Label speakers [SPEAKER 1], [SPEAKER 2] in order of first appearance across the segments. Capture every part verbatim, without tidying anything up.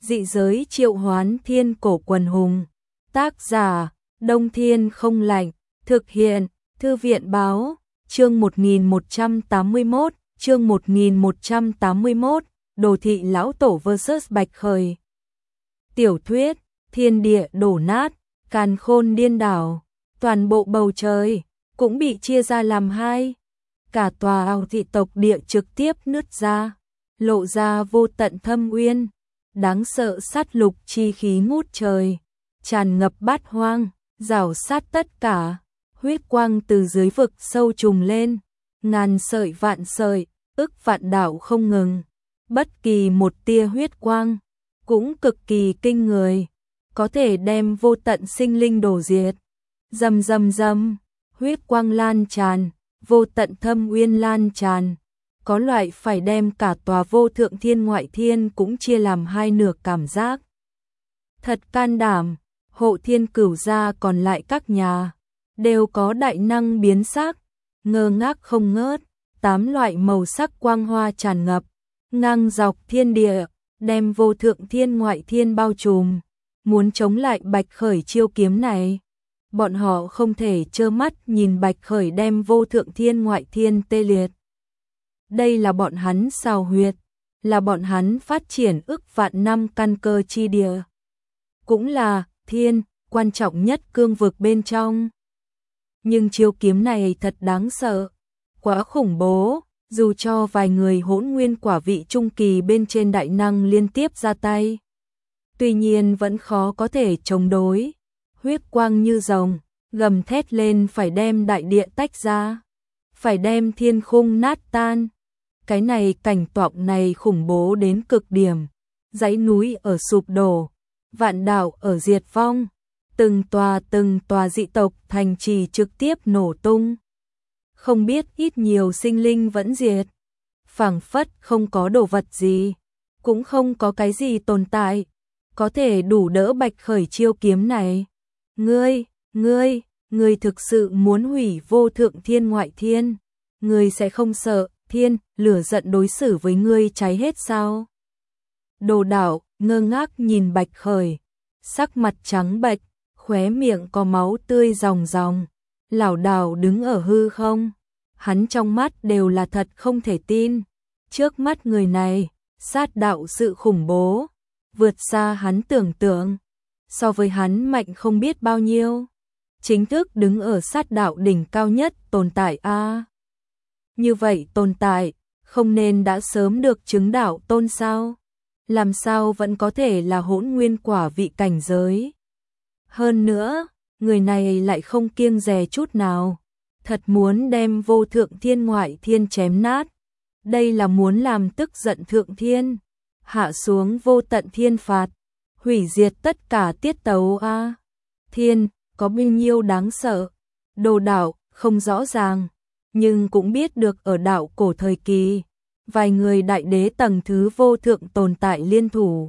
[SPEAKER 1] Dị giới triệu hoán thiên cổ quần hùng. Tác giả, Đông Thiên Không Lạnh. Thực hiện, Thư viện Báo. Chương một nghìn một trăm tám mươi mốt, chương một nghìn một trăm tám mươi mốt, Đồ thị lão tổ versus Bạch Khởi. Tiểu thuyết, thiên địa đổ nát, càn khôn điên đảo, toàn bộ bầu trời cũng bị chia ra làm hai. Cả tòa ao thị tộc địa trực tiếp nứt ra, lộ ra vô tận thâm uyên, đáng sợ sát lục chi khí ngút trời, tràn ngập bát hoang, rào sát tất cả. Huyết quang từ dưới vực sâu trùng lên, ngàn sợi vạn sợi, ức vạn đạo không ngừng. Bất kỳ một tia huyết quang cũng cực kỳ kinh người, có thể đem vô tận sinh linh đổ diệt. Rầm rầm rầm, huyết quang lan tràn, vô tận thâm uyên lan tràn, có loại phải đem cả tòa vô thượng thiên ngoại thiên cũng chia làm hai nửa cảm giác. Thật can đảm, Hộ Thiên Cửu gia còn lại các nhà đều có đại năng biến sắc, ngơ ngác không ngớt, tám loại màu sắc quang hoa tràn ngập, ngang dọc thiên địa, đem vô thượng thiên ngoại thiên bao trùm, muốn chống lại Bạch Khởi chiêu kiếm này. Bọn họ không thể trơ mắt nhìn Bạch Khởi đem vô thượng thiên ngoại thiên tê liệt. Đây là bọn hắn xào huyệt, là bọn hắn phát triển ức vạn năm căn cơ chi địa. Cũng là thiên, quan trọng nhất cương vực bên trong. Nhưng chiêu kiếm này thật đáng sợ, quá khủng bố, dù cho vài người hỗn nguyên quả vị trung kỳ bên trên đại năng liên tiếp ra tay. Tuy nhiên vẫn khó có thể chống đối, huyết quang như rồng, gầm thét lên phải đem đại địa tách ra, phải đem thiên khung nát tan. Cái này cảnh tượng này khủng bố đến cực điểm, dãy núi ở sụp đổ, vạn đạo ở diệt vong. Từng tòa từng tòa dị tộc thành trì trực tiếp nổ tung. Không biết ít nhiều sinh linh vẫn diệt. Phảng phất không có đồ vật gì, cũng không có cái gì tồn tại, có thể đủ đỡ Bạch Khởi chiêu kiếm này. Ngươi, ngươi, ngươi thực sự muốn hủy vô thượng thiên ngoại thiên. Ngươi sẽ không sợ thiên, lửa giận đối xử với ngươi cháy hết sao? Đồ Đảo ngơ ngác nhìn Bạch Khởi, sắc mặt trắng bệch, khóe miệng có máu tươi ròng ròng, lảo đảo đứng ở hư không. Hắn trong mắt đều là thật không thể tin. Trước mắt người này, sát đạo sự khủng bố, vượt xa hắn tưởng tượng. So với hắn mạnh không biết bao nhiêu. Chính thức đứng ở sát đạo đỉnh cao nhất tồn tại a. À, như vậy tồn tại, không nên đã sớm được chứng đạo tôn sao? Làm sao vẫn có thể là hỗn nguyên quả vị cảnh giới? Hơn nữa, người này lại không kiêng dè chút nào, thật muốn đem vô thượng thiên ngoại thiên chém nát. Đây là muốn làm tức giận thượng thiên, hạ xuống vô tận thiên phạt, hủy diệt tất cả tiết tấu a. À, thiên, có bao nhiêu đáng sợ? Đồ Đảo không rõ ràng, nhưng cũng biết được ở đạo cổ thời kỳ, vài người đại đế tầng thứ vô thượng tồn tại liên thủ,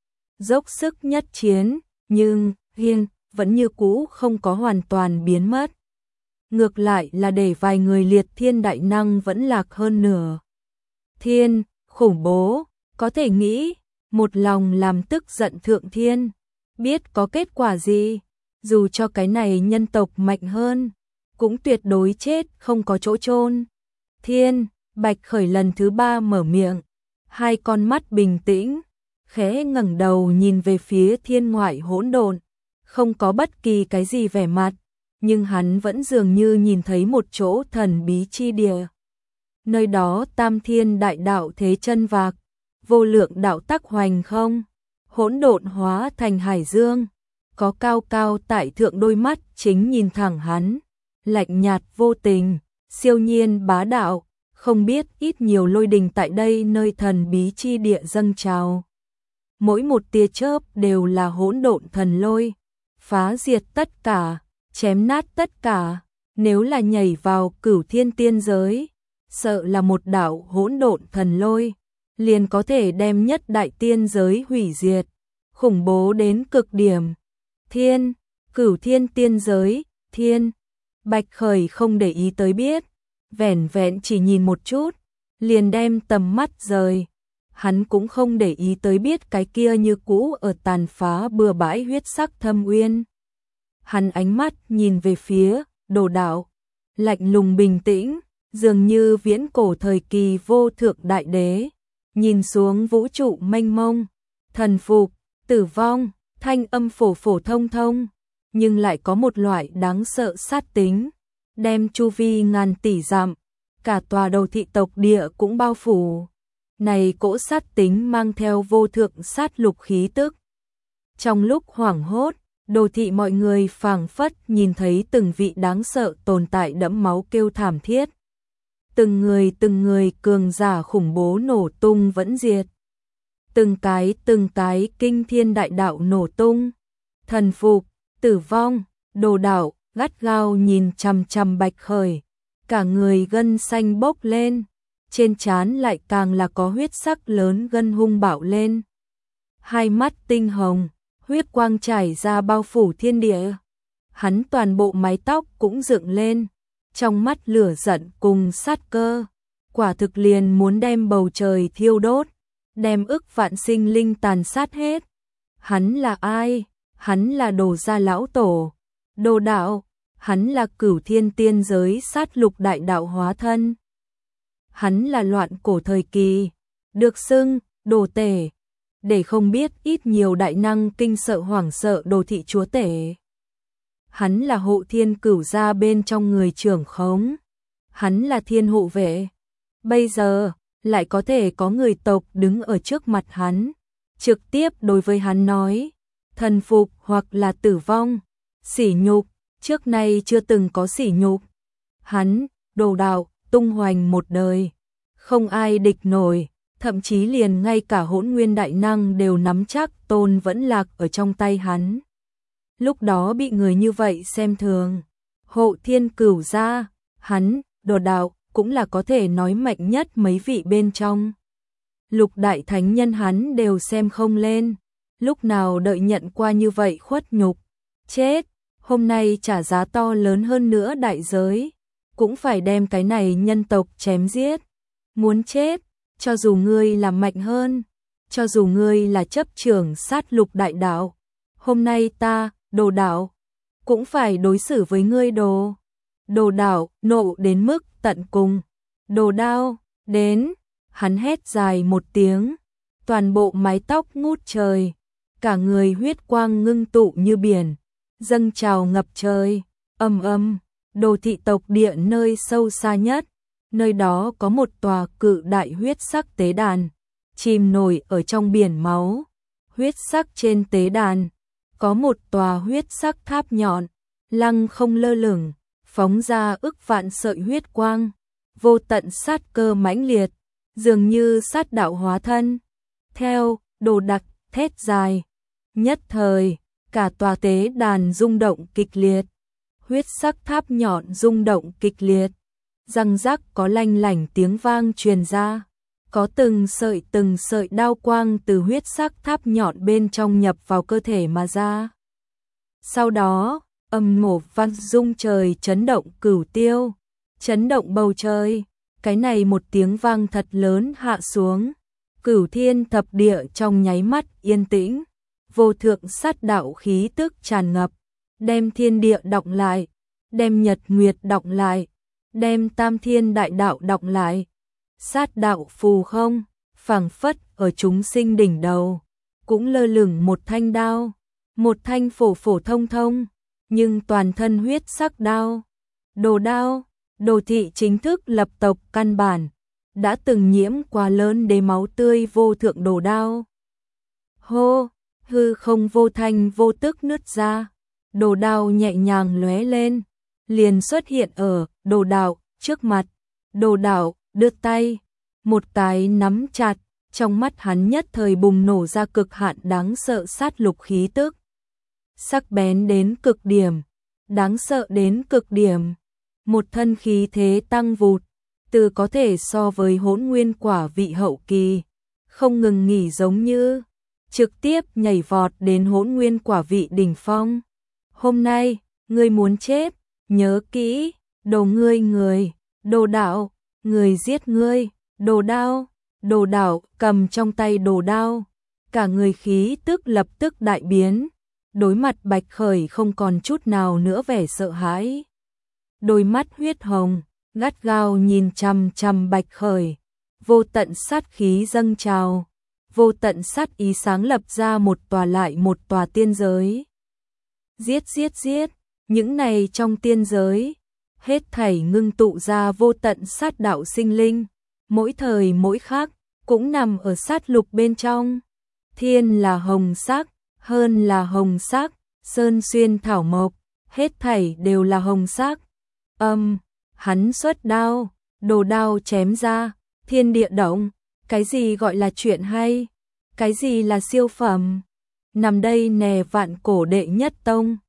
[SPEAKER 1] dốc sức nhất chiến, nhưng hiên vẫn như cũ không có hoàn toàn biến mất. Ngược lại là để vài người liệt thiên đại năng vẫn lạc hơn nửa. Thiên, khủng bố, có thể nghĩ, một lòng làm tức giận thượng thiên, biết có kết quả gì, dù cho cái này nhân tộc mạnh hơn, cũng tuyệt đối chết không có chỗ chôn. Thiên, Bạch Khởi lần thứ ba mở miệng, hai con mắt bình tĩnh, khẽ ngẩng đầu nhìn về phía thiên ngoại hỗn độn, không có bất kỳ cái gì vẻ mặt, nhưng hắn vẫn dường như nhìn thấy một chỗ thần bí chi địa. Nơi đó tam thiên đại đạo thế chân vạc, vô lượng đạo tắc hoành không, hỗn độn hóa thành hải dương, có cao cao tại thượng đôi mắt chính nhìn thẳng hắn, lạnh nhạt vô tình, siêu nhiên bá đạo, không biết ít nhiều lôi đình tại đây nơi thần bí chi địa dâng trào. Mỗi một tia chớp đều là hỗn độn thần lôi, phá diệt tất cả, chém nát tất cả. Nếu là nhảy vào cửu thiên tiên giới, sợ là một đạo hỗn độn thần lôi, liền có thể đem nhất đại tiên giới hủy diệt, khủng bố đến cực điểm. Thiên, cửu thiên tiên giới, thiên. Bạch Khởi không để ý tới biết, vẻn vẹn chỉ nhìn một chút, liền đem tầm mắt rời, hắn cũng không để ý tới biết cái kia như cũ ở tàn phá bừa bãi huyết sắc thâm uyên. Hắn ánh mắt nhìn về phía Đồ Đạo, lạnh lùng bình tĩnh, dường như viễn cổ thời kỳ vô thượng đại đế, nhìn xuống vũ trụ mênh mông, thần phục, tử vong, thanh âm phổ phổ thông thông, nhưng lại có một loại đáng sợ sát tính, đem chu vi ngàn tỷ dặm, cả tòa đầu thị tộc địa cũng bao phủ. Này cỗ sát tính mang theo vô thượng sát lục khí tức. Trong lúc hoảng hốt, đồ thị mọi người phảng phất nhìn thấy từng vị đáng sợ tồn tại đẫm máu kêu thảm thiết. Từng người từng người cường giả khủng bố nổ tung vẫn diệt. Từng cái từng cái kinh thiên đại đạo nổ tung. Thần phục, tử vong, Đồ Đạo gắt gao nhìn chằm chằm Bạch Khởi, cả người gân xanh bốc lên, trên trán lại càng là có huyết sắc lớn gân hung bạo lên. Hai mắt tinh hồng, huyết quang trải ra bao phủ thiên địa. Hắn toàn bộ mái tóc cũng dựng lên, trong mắt lửa giận cùng sát cơ, quả thực liền muốn đem bầu trời thiêu đốt, đem ức vạn sinh linh tàn sát hết. Hắn là ai? Hắn là Đồ gia lão tổ, Đồ Đạo, hắn là cửu thiên tiên giới sát lục đại đạo hóa thân. Hắn là loạn cổ thời kỳ, được xưng Đồ Tể, để không biết ít nhiều đại năng kinh sợ hoảng sợ Đồ thị chúa tể. Hắn là hộ thiên cửu gia bên trong người trưởng khống, hắn là thiên hộ vệ. Bây giờ lại có thể có người tộc đứng ở trước mặt hắn, trực tiếp đối với hắn nói, thần phục hoặc là tử vong, sỉ nhục, trước nay chưa từng có sỉ nhục. Hắn, Đồ Đạo, tung hoành một đời, không ai địch nổi, thậm chí liền ngay cả hỗn nguyên đại năng đều nắm chắc tôn vẫn lạc ở trong tay hắn. Lúc đó bị người như vậy xem thường, hộ thiên cửu gia, hắn, Đồ Đạo, cũng là có thể nói mạnh nhất mấy vị bên trong. Lục đại thánh nhân hắn đều xem không lên, lúc nào đợi nhận qua như vậy khuất nhục, chết, hôm nay trả giá to lớn hơn nữa đại giới, cũng phải đem cái này nhân tộc chém giết. Muốn chết, cho dù ngươi là mạnh hơn, cho dù ngươi là chấp trưởng sát lục đại đạo, hôm nay ta, Đồ Đạo, cũng phải đối xử với ngươi. Đồ Đồ Đạo nộ đến mức tận cùng. Đồ Đao, đến, hắn hét dài một tiếng, toàn bộ mái tóc ngút trời, cả người huyết quang ngưng tụ như biển, dâng trào ngập trời, ầm ầm, Đồ thị tộc địa nơi sâu xa nhất, nơi đó có một tòa cự đại huyết sắc tế đàn, chìm nổi ở trong biển máu. Huyết sắc trên tế đàn, có một tòa huyết sắc tháp nhọn, lăng không lơ lửng, phóng ra ức vạn sợi huyết quang, vô tận sát cơ mãnh liệt, dường như sát đạo hóa thân. Theo, Đồ Đặc thét dài, nhất thời, cả tòa tế đàn rung động kịch liệt, huyết sắc tháp nhọn rung động kịch liệt, răng rắc có lanh lảnh tiếng vang truyền ra, có từng sợi từng sợi đao quang từ huyết sắc tháp nhọn bên trong nhập vào cơ thể mà ra. Sau đó, âm mổ vang rung trời chấn động cửu tiêu, chấn động bầu trời, cái này một tiếng vang thật lớn hạ xuống, cửu thiên thập địa trong nháy mắt yên tĩnh, vô thượng sát đạo khí tức tràn ngập, đem thiên địa đọng lại, đem nhật nguyệt đọng lại, đem tam thiên đại đạo đọng lại. Sát đạo phù không, phảng phất ở chúng sinh đỉnh đầu, cũng lơ lửng một thanh đao, một thanh phổ phổ thông thông, nhưng toàn thân huyết sắc đao. Đồ Đao, Đồ thị chính thức lập tộc căn bản, đã từng nhiễm quá lớn đế máu tươi vô thượng Đồ Đao. Hô, hư không vô thanh vô tức nứt ra, Đồ Đao nhẹ nhàng lóe lên, liền xuất hiện ở Đồ Đạo trước mặt. Đồ Đạo đưa tay, một cái nắm chặt, trong mắt hắn nhất thời bùng nổ ra cực hạn đáng sợ sát lục khí tức. Sắc bén đến cực điểm, đáng sợ đến cực điểm, một thân khí thế tăng vụt, từ có thể so với hỗn nguyên quả vị hậu kỳ, không ngừng nghỉ giống như, trực tiếp nhảy vọt đến hỗn nguyên quả vị đỉnh phong. Hôm nay, ngươi muốn chết, nhớ kỹ, đồ ngươi người, Đồ Đạo, người giết ngươi, Đồ Đao, Đồ Đảo cầm trong tay đồ đao, cả người khí tức lập tức đại biến, đối mặt Bạch Khởi không còn chút nào nữa vẻ sợ hãi. Đôi mắt huyết hồng, gắt gao nhìn chằm chằm Bạch Khởi, vô tận sát khí dâng trào, vô tận sát ý sáng lập ra một tòa lại một tòa tiên giới. Giết giết giết, những này trong tiên giới, hết thảy ngưng tụ ra vô tận sát đạo sinh linh, mỗi thời mỗi khác, cũng nằm ở sát lục bên trong. Thiên là hồng sắc, hơn là hồng sắc, sơn xuyên thảo mộc, hết thảy đều là hồng sắc. Âm, hắn xuất đao, đồ đao chém ra, thiên địa động, cái gì gọi là chuyện hay, cái gì là siêu phẩm. Nằm đây nè vạn cổ đệ nhất tông,